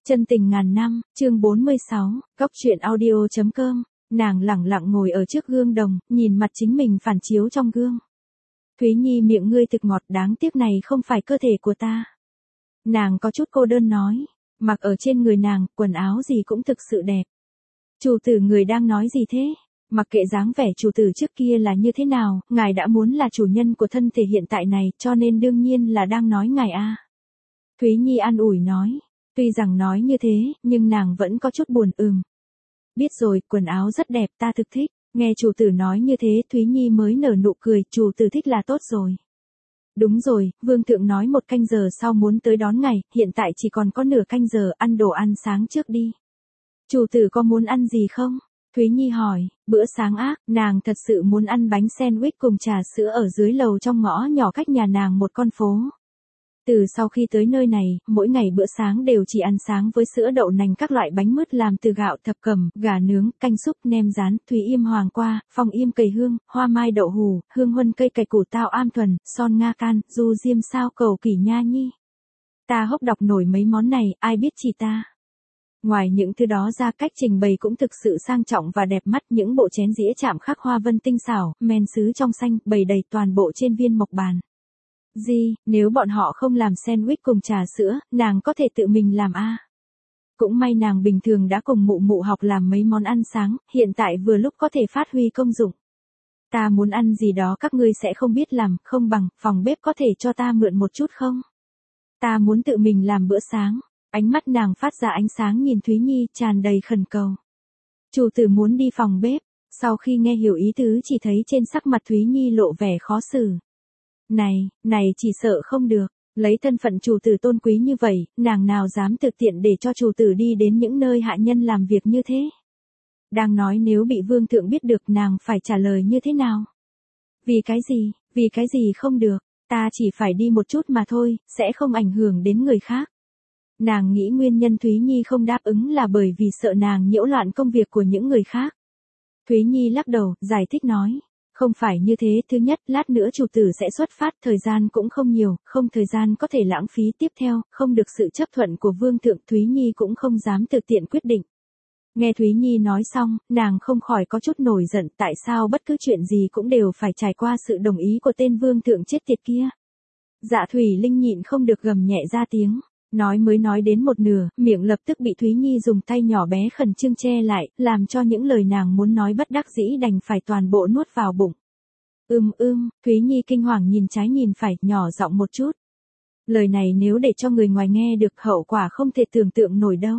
Chân tình ngàn năm, chương 46, góc truyện audio.com, nàng lẳng lặng ngồi ở trước gương đồng, nhìn mặt chính mình phản chiếu trong gương. Thúy Nhi, miệng ngươi thực ngọt, đáng tiếc này không phải cơ thể của ta. Nàng có chút cô đơn nói, mặc ở trên người nàng, quần áo gì cũng thực sự đẹp. Chủ tử, người đang nói gì thế? Mặc kệ dáng vẻ chủ tử trước kia là như thế nào, ngài đã muốn là chủ nhân của thân thể hiện tại này, cho nên đương nhiên là đang nói ngài a. Thúy Nhi an ủi nói. Tuy rằng nói như thế, nhưng nàng vẫn có chút buồn. Biết rồi, quần áo rất đẹp, ta thực thích. Nghe chủ tử nói như thế, Thúy Nhi mới nở nụ cười, chủ tử thích là tốt rồi. Đúng rồi, vương thượng nói 1 canh giờ sau muốn tới đón ngài, hiện tại chỉ còn có nửa canh giờ, ăn đồ ăn sáng trước đi. Chủ tử có muốn ăn gì không? Thúy Nhi hỏi, bữa sáng ác, nàng thật sự muốn ăn bánh sandwich cùng trà sữa ở dưới lầu trong ngõ nhỏ cách nhà nàng một con phố. Từ sau khi tới nơi này, mỗi ngày bữa sáng đều chỉ ăn sáng với sữa đậu nành, các loại bánh mứt làm từ gạo thập cẩm, gà nướng, canh súp, nem rán, thúy yêm hoàng qua, phong yêm cầy hương, hoa mai đậu hù, hương huân cây cải củ tao am thuần, son nga can, du diêm sao cầu kỷ nha nhi. Ta hốc đọc nổi mấy món này, ai biết chỉ ta. Ngoài những thứ đó ra, cách trình bày cũng thực sự sang trọng và đẹp mắt, những bộ chén dĩa chạm khắc hoa vân tinh xảo, men sứ trong xanh, bày đầy toàn bộ trên viên mộc bàn. Nếu bọn họ không làm sandwich cùng trà sữa, nàng có thể tự mình làm a. Cũng may nàng bình thường đã cùng mụ mụ học làm mấy món ăn sáng, hiện tại vừa lúc có thể phát huy công dụng. Ta muốn ăn gì đó các ngươi sẽ không biết làm, không bằng, phòng bếp có thể cho ta mượn một chút không? Ta muốn tự mình làm bữa sáng. Ánh mắt nàng phát ra ánh sáng nhìn Thúy Nhi, tràn đầy khẩn cầu. Chủ tử muốn đi phòng bếp, sau khi nghe hiểu ý tứ chỉ thấy trên sắc mặt Thúy Nhi lộ vẻ khó xử. Này chỉ sợ không được, lấy thân phận chủ tử tôn quý như vậy, nàng nào dám thực tiện để cho chủ tử đi đến những nơi hạ nhân làm việc như thế. Đang nói nếu bị vương thượng biết được nàng phải trả lời như thế nào. Vì cái gì không được, ta chỉ phải đi một chút mà thôi, sẽ không ảnh hưởng đến người khác. Nàng nghĩ nguyên nhân Thúy Nhi không đáp ứng là bởi vì sợ nàng nhiễu loạn công việc của những người khác. Thúy Nhi lắc đầu, giải thích nói. Không phải như thế, thứ nhất, lát nữa chủ tử sẽ xuất phát, thời gian cũng không nhiều, không thời gian có thể lãng phí, tiếp theo, không được sự chấp thuận của vương thượng, Thúy Nhi cũng không dám thực tiện quyết định. Nghe Thúy Nhi nói xong, nàng không khỏi có chút nổi giận, tại sao bất cứ chuyện gì cũng đều phải trải qua sự đồng ý của tên vương thượng chết tiệt kia. Dạ Thủy Linh nhịn không được gầm nhẹ ra tiếng. Mới nói đến một nửa, miệng lập tức bị Thúy Nhi dùng tay nhỏ bé khẩn trương che lại, làm cho những lời nàng muốn nói bất đắc dĩ đành phải toàn bộ nuốt vào bụng. Thúy Nhi kinh hoàng nhìn trái nhìn phải, nhỏ giọng một chút. Lời này nếu để cho người ngoài nghe được hậu quả không thể tưởng tượng nổi đâu.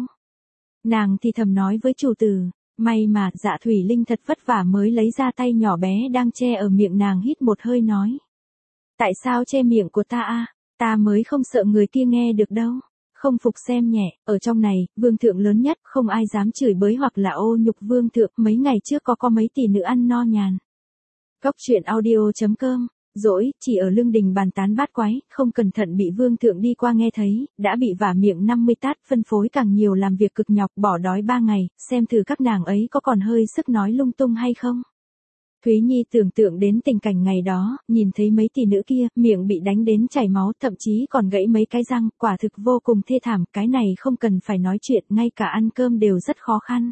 Nàng thì thầm nói với chủ tử, may mà Dạ Thủy Linh thật vất vả mới lấy ra tay nhỏ bé đang che ở miệng nàng, hít một hơi nói. Tại sao che miệng của ta a? Ta mới không sợ người kia nghe được đâu. Không phục xem nhẹ, ở trong này, vương thượng lớn nhất, không ai dám chửi bới hoặc là ô nhục vương thượng, mấy ngày trước có mấy tỷ nữ ăn no nhàn. Góc truyện audio.com, dỗi, chỉ ở lương đình bàn tán bát quái, không cẩn thận bị vương thượng đi qua nghe thấy, đã bị vả miệng 50 tát, phân phối càng nhiều, làm việc cực nhọc, bỏ đói 3 ngày, xem thử các nàng ấy có còn hơi sức nói lung tung hay không. Thúy Nhi tưởng tượng đến tình cảnh ngày đó, nhìn thấy mấy tỷ nữ kia, miệng bị đánh đến chảy máu, thậm chí còn gãy mấy cái răng, quả thực vô cùng thê thảm, cái này không cần phải nói chuyện, ngay cả ăn cơm đều rất khó khăn.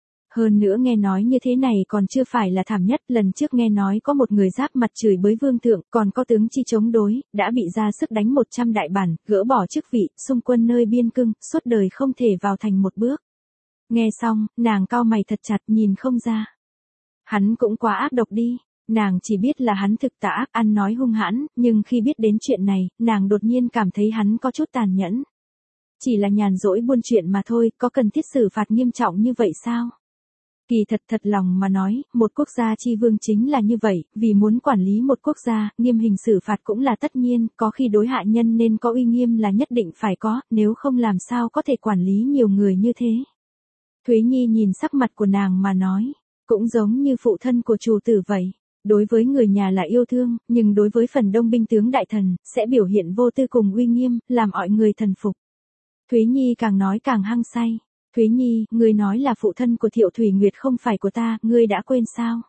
Hơn nữa nghe nói như thế này còn chưa phải là thảm nhất, lần trước nghe nói có một người giáp mặt chửi bới vương thượng, còn có tướng chi chống đối, đã bị ra sức đánh 100 đại bản, gỡ bỏ chức vị, xung quân nơi biên cương, suốt đời không thể vào thành một bước. Nghe xong, nàng cau mày thật chặt, nhìn không ra. Hắn cũng quá ác độc đi, nàng chỉ biết là hắn thực tà ác, ăn nói hung hãn, nhưng khi biết đến chuyện này, nàng đột nhiên cảm thấy hắn có chút tàn nhẫn. Chỉ là nhàn rỗi buôn chuyện mà thôi, có cần thiết xử phạt nghiêm trọng như vậy sao? Kỳ thật lòng mà nói, một quốc gia chi vương chính là như vậy, vì muốn quản lý một quốc gia, nghiêm hình xử phạt cũng là tất nhiên, có khi đối hạ nhân nên có uy nghiêm là nhất định phải có, nếu không làm sao có thể quản lý nhiều người như thế. Thúy Nhi nhìn sắc mặt của nàng mà nói. Cũng giống như phụ thân của chủ tử vậy. Đối với người nhà là yêu thương, nhưng đối với phần đông binh tướng đại thần, sẽ biểu hiện vô tư cùng uy nghiêm, làm mọi người thần phục. Thúy Nhi càng nói càng hăng say. Thúy Nhi, ngươi nói là phụ thân của Thiệu Thủy Nguyệt không phải của ta, ngươi đã quên sao?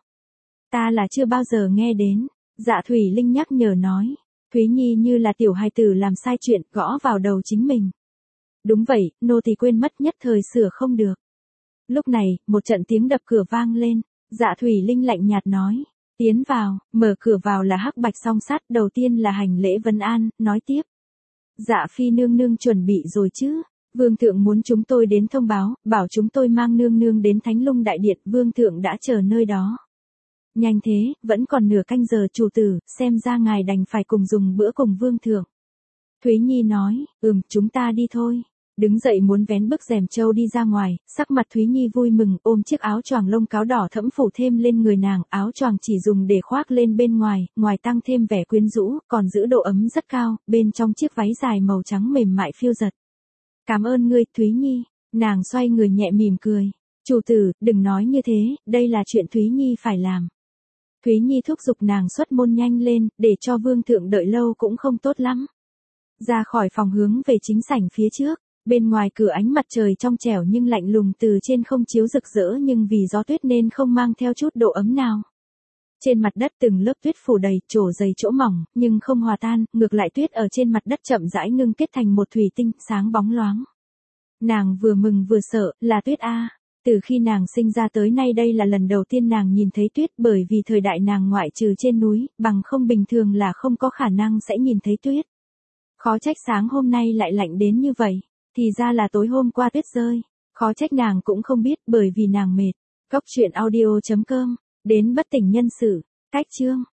Ta là chưa bao giờ nghe đến. Dạ Thủy Linh nhắc nhở nói. Thúy Nhi như là tiểu hài tử làm sai chuyện, gõ vào đầu chính mình. Đúng vậy, nô tỳ quên mất nhất thời sửa không được. Lúc này, một trận tiếng đập cửa vang lên, Dạ Thủy Linh lạnh nhạt nói, tiến vào, mở cửa vào là Hắc Bạch song sát, đầu tiên là hành lễ vân an, nói tiếp. Dạ phi nương nương chuẩn bị rồi chứ, vương thượng muốn chúng tôi đến thông báo, bảo chúng tôi mang nương nương đến Thánh Lung đại điện, vương thượng đã chờ nơi đó. Nhanh thế, vẫn còn nửa canh giờ chủ tử, xem ra ngài đành phải cùng dùng bữa cùng vương thượng. Thúy Nhi nói, chúng ta đi thôi. Đứng dậy muốn vén bức rèm trâu đi ra ngoài, sắc mặt Thúy Nhi vui mừng ôm chiếc áo choàng lông cáo đỏ thẫm phủ thêm lên người nàng, áo choàng chỉ dùng để khoác lên bên ngoài, ngoài tăng thêm vẻ quyến rũ, còn giữ độ ấm rất cao, bên trong chiếc váy dài màu trắng mềm mại phiêu giật. Cảm ơn ngươi, Thúy Nhi, nàng xoay người nhẹ mỉm cười. Chủ tử, đừng nói như thế, đây là chuyện Thúy Nhi phải làm. Thúy Nhi thúc giục nàng xuất môn nhanh lên, để cho vương thượng đợi lâu cũng không tốt lắm. Ra khỏi phòng hướng về chính sảnh phía trước. Bên ngoài cửa ánh mặt trời trong trẻo nhưng lạnh lùng từ trên không chiếu rực rỡ nhưng vì gió tuyết nên không mang theo chút độ ấm nào. Trên mặt đất từng lớp tuyết phủ đầy, trổ dày chỗ mỏng, nhưng không hòa tan, ngược lại tuyết ở trên mặt đất chậm rãi ngưng kết thành một thủy tinh, sáng bóng loáng. Nàng vừa mừng vừa sợ, là tuyết a. Từ khi nàng sinh ra tới nay đây là lần đầu tiên nàng nhìn thấy tuyết, bởi vì thời đại nàng ngoại trừ trên núi, bằng không bình thường là không có khả năng sẽ nhìn thấy tuyết. Khó trách sáng hôm nay lại lạnh đến như vậy. Thì ra là tối hôm qua tuyết rơi, khó trách nàng cũng không biết bởi vì nàng mệt. Góc truyện audio.com, đến bất tỉnh nhân sự, cách chương.